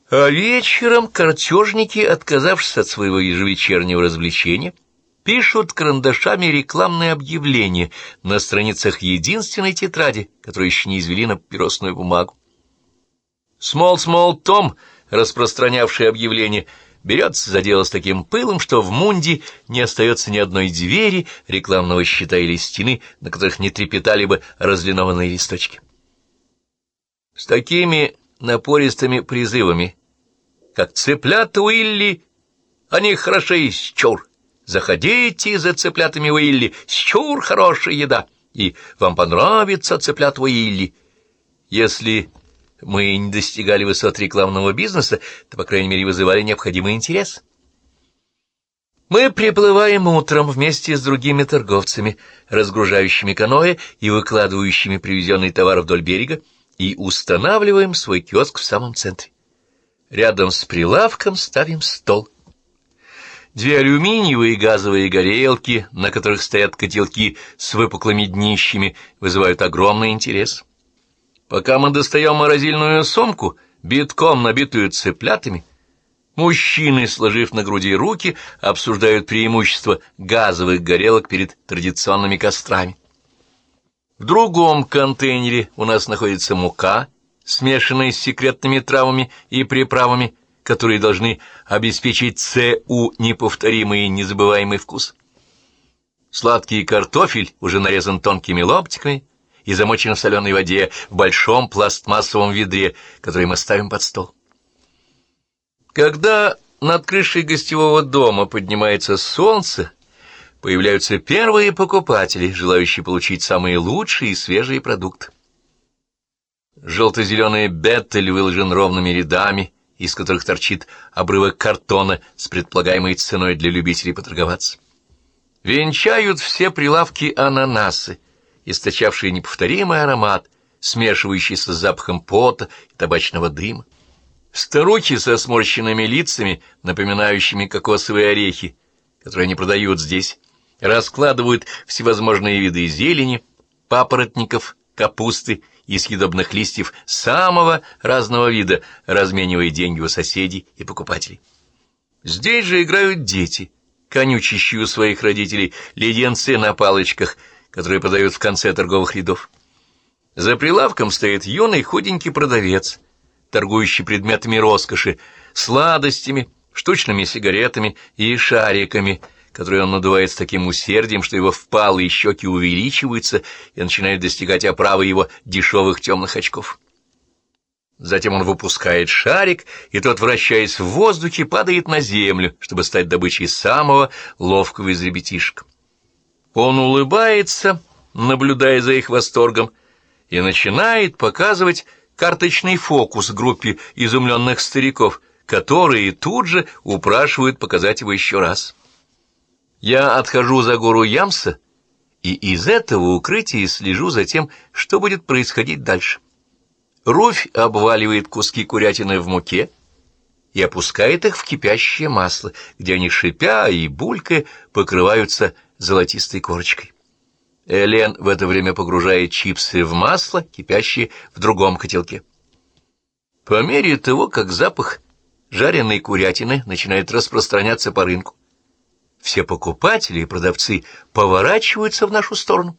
А вечером картежники, отказавшись от своего ежевечернего развлечения, пишут карандашами рекламные объявления на страницах единственной тетради, которую еще не извели на папиросную бумагу. Смол Том, распространявший объявление, берется за дело с таким пылом, что в Мунде не остается ни одной двери, рекламного щита или стены, на которых не трепетали бы разлинованные листочки. С такими напористыми призывами, как «Цыплята Уилли, они хороши, счур! Заходите за цыплятами Уилли, счур, хорошая еда! И вам понравится цыплят Уилли!» Если мы не достигали высот рекламного бизнеса, то, по крайней мере, вызывали необходимый интерес. Мы приплываем утром вместе с другими торговцами, разгружающими каноэ и выкладывающими привезенный товар вдоль берега, и устанавливаем свой киоск в самом центре. Рядом с прилавком ставим стол. 2 алюминиевые газовые горелки, на которых стоят котелки с выпуклыми днищами, вызывают огромный интерес. Пока мы достаем морозильную сумку, битком набитую цыплятами, мужчины, сложив на груди руки, обсуждают преимущества газовых горелок перед традиционными кострами. В другом контейнере у нас находится мука, смешанная с секретными травами и приправами, которые должны обеспечить ЦУ неповторимый и незабываемый вкус. Сладкий картофель уже нарезан тонкими ломтиками и замочен в соленой воде в большом пластмассовом ведре, который мы ставим под стол. Когда над крышей гостевого дома поднимается солнце, появляются первые покупатели, желающие получить самые лучшие и свежие продукты. Желто-зеленый беттель выложен ровными рядами, из которых торчит обрывок картона с предполагаемой ценой для любителей поторговаться. Венчают все прилавки ананасы, источавшие неповторимый аромат, смешивающийся с запахом пота и табачного дыма. Старухи со сморщенными лицами, напоминающими кокосовые орехи, которые они продают здесь, раскладывают всевозможные виды зелени, папоротников, капусты и съедобных листьев самого разного вида, разменивая деньги у соседей и покупателей. Здесь же играют дети, конючащие у своих родителей леденцы на палочках, которые продают в конце торговых рядов. За прилавком стоит юный худенький продавец, торгующий предметами роскоши, сладостями, штучными сигаретами и шариками, которые он надувает с таким усердием, что его впалые щеки увеличиваются и начинают достигать оправы его дешевых темных очков. Затем он выпускает шарик, и тот, вращаясь в воздухе, падает на землю, чтобы стать добычей самого ловкого из ребятишек. Он улыбается, наблюдая за их восторгом, и начинает показывать карточный фокус группе изумленных стариков, которые тут же упрашивают показать его еще раз. Я отхожу за гору Ямса, и из этого укрытия слежу за тем, что будет происходить дальше. Руфь обваливает куски курятины в муке и опускает их в кипящее масло, где они, шипя и булькая, покрываются золотистой корочкой. Элен в это время погружает чипсы в масло, кипящее в другом котелке. По мере того, как запах жареной курятины начинает распространяться по рынку, все покупатели и продавцы поворачиваются в нашу сторону.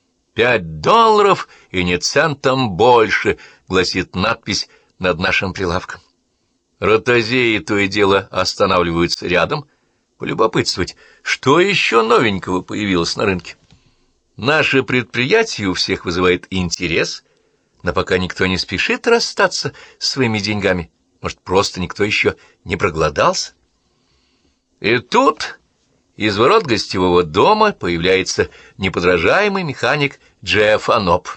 $5 и ни центом больше, гласит надпись над нашим прилавком. Ротозеи то и дело останавливаются рядом, полюбопытствовать, что еще новенького появилось на рынке. Наше предприятие у всех вызывает интерес, но пока никто не спешит расстаться с своими деньгами. Может, просто никто еще не проголодался? И тут из ворот гостевого дома появляется неподражаемый механик Джефф Аноп.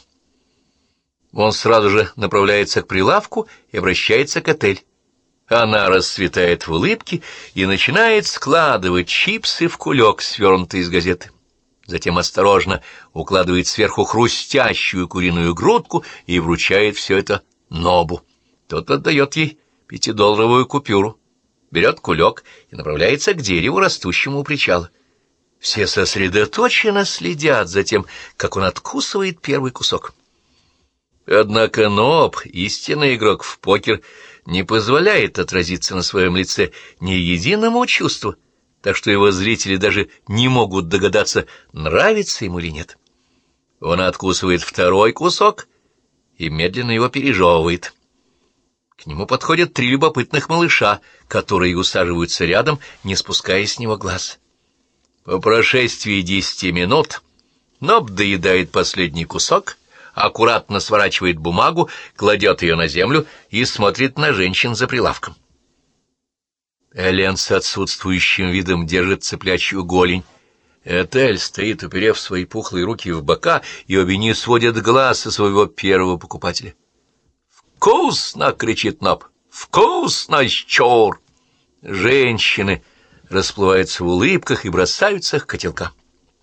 Он сразу же направляется к прилавку и обращается к Этель. Она расцветает в улыбке и начинает складывать чипсы в кулек, свернутый из газеты. Затем осторожно укладывает сверху хрустящую куриную грудку и вручает все это Нобу. Тот отдает ей $5 купюру, берет кулек и направляется к дереву, растущему у причала. Все сосредоточенно следят за тем, как он откусывает первый кусок. Однако Ноб, истинный игрок в покер, не позволяет отразиться на своем лице ни единому чувству, так что его зрители даже не могут догадаться, нравится ему или нет. Он откусывает второй кусок и медленно его пережевывает. К нему подходят 3 любопытных малыша, которые усаживаются рядом, не спуская с него глаз. По прошествии 10 минут Ноб доедает последний кусок, аккуратно сворачивает бумагу, кладет ее на землю и смотрит на женщин за прилавком. Элен с отсутствующим видом держит цыплячью голень. Этель стоит, уперев свои пухлые руки в бока, и обе не сводят глаз со своего первого покупателя. «Вкусно!» — кричит Ноб. «Вкусно, щур!» Женщины расплываются в улыбках и бросаются к котелкам.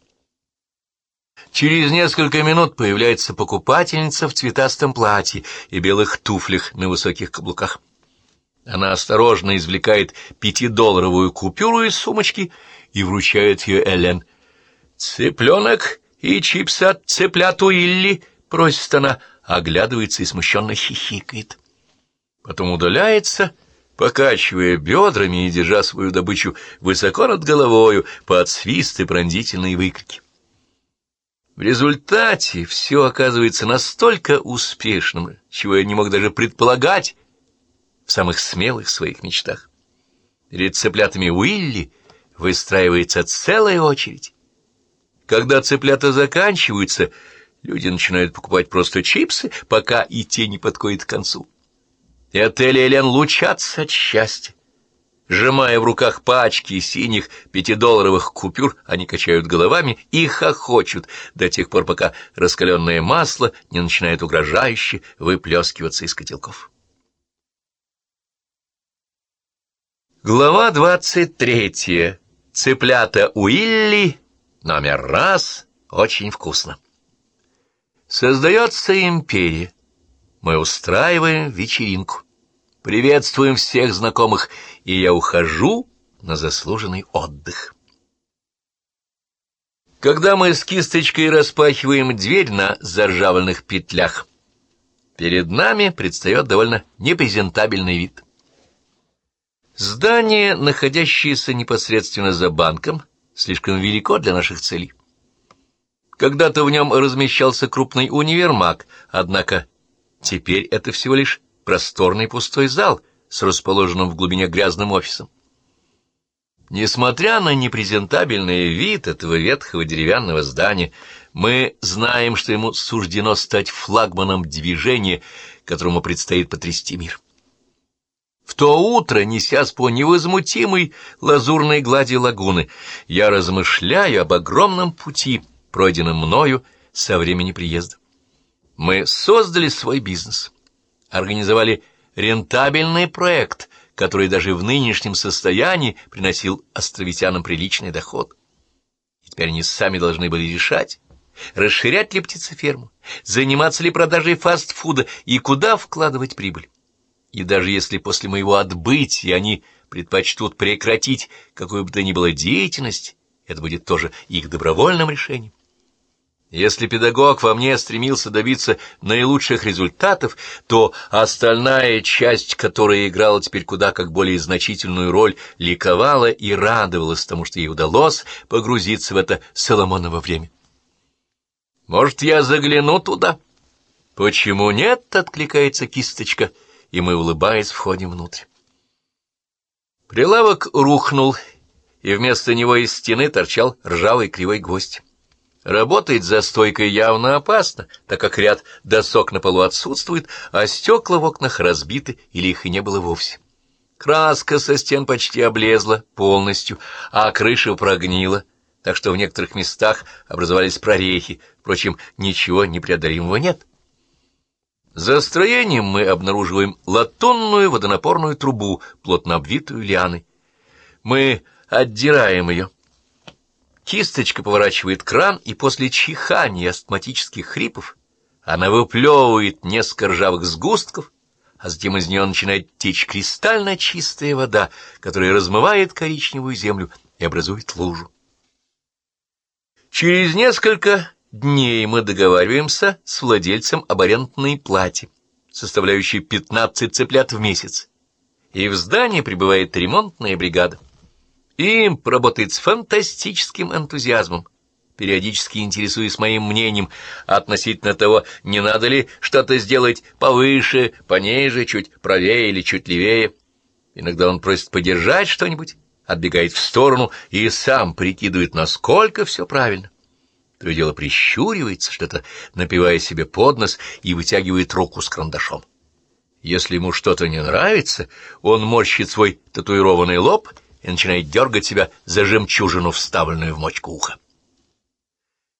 Через несколько минут появляется покупательница в цветастом платье и белых туфлях на высоких каблуках. Она осторожно извлекает 5-долларовую купюру из сумочки и вручает ее Элен. «Цыпленок и чипсы от цыплят Уилли», — просит она, оглядывается и смущенно хихикает. Потом удаляется, покачивая бедрами и держа свою добычу высоко над головою под свист и пронзительные выкрики. В результате все оказывается настолько успешным, чего я не мог даже предполагать в самых смелых своих мечтах. Перед цыплятами Уилли выстраивается целая очередь. Когда цыплята заканчиваются, люди начинают покупать просто чипсы, пока и те не подходят к концу. Этель и Элен лучатся от счастья. Сжимая в руках пачки синих 5-долларовых купюр, они качают головами и хохочут до тех пор, пока раскаленное масло не начинает угрожающе выплескиваться из котелков. Глава 23. Цыплята Уилли. Номер 1. Очень вкусно. Создается империя. Мы устраиваем вечеринку. Приветствуем всех знакомых, и я ухожу на заслуженный отдых. Когда мы с кисточкой распахиваем дверь на заржавленных петлях, перед нами предстает довольно непрезентабельный вид. Здание, находящееся непосредственно за банком, слишком велико для наших целей. Когда-то в нем размещался крупный универмаг, однако теперь это всего лишь просторный пустой зал с расположенным в глубине грязным офисом. Несмотря на непрезентабельный вид этого ветхого деревянного здания, мы знаем, что ему суждено стать флагманом движения, которому предстоит потрясти мир. В то утро, несясь по невозмутимой лазурной глади лагуны, я размышляю об огромном пути, пройденном мною со времени приезда. Мы создали свой бизнес, организовали рентабельный проект, который даже в нынешнем состоянии приносил островитянам приличный доход. И теперь они сами должны были решать, расширять ли птицеферму, заниматься ли продажей фастфуда и куда вкладывать прибыль. И даже если после моего отбытия они предпочтут прекратить какую бы то ни было деятельность, это будет тоже их добровольным решением. Если педагог во мне стремился добиться наилучших результатов, то остальная часть, которая играла теперь куда как более значительную роль, ликовала и радовалась тому, что ей удалось погрузиться в это Соломоново время. «Может, я загляну туда?» «Почему нет?» — откликается кисточка, и мы, улыбаясь, входим внутрь. Прилавок рухнул, и вместо него из стены торчал ржавый кривой гвоздь. Работать за стойкой явно опасно, так как ряд досок на полу отсутствует, а стекла в окнах разбиты или их и не было вовсе. Краска со стен почти облезла полностью, а крыша прогнила, так что в некоторых местах образовались прорехи, впрочем, ничего непреодолимого нет. За строением мы обнаруживаем латунную водонапорную трубу, плотно обвитую лианой. Мы отдираем ее. Кисточка поворачивает кран, и после чихания и астматических хрипов она выплевывает несколько ржавых сгустков, а затем из нее начинает течь кристально чистая вода, которая размывает коричневую землю и образует лужу. Через несколько дней мы договариваемся с владельцем об арендной плате. составляющей 15 цыплят в месяц, и в здании прибывает ремонтная бригада. Имп работает с фантастическим энтузиазмом, периодически интересуясь моим мнением относительно того, не надо ли что-то сделать повыше, пониже, чуть правее или чуть левее. Иногда он просит подержать что-нибудь, отбегает в сторону и сам прикидывает, насколько все правильно. То и дело прищуривается, что-то напивая себе под нос, и вытягивает руку с карандашом. Если ему что-то не нравится, он морщит свой татуированный лоб и начинает дергать себя за жемчужину, вставленную в мочку уха.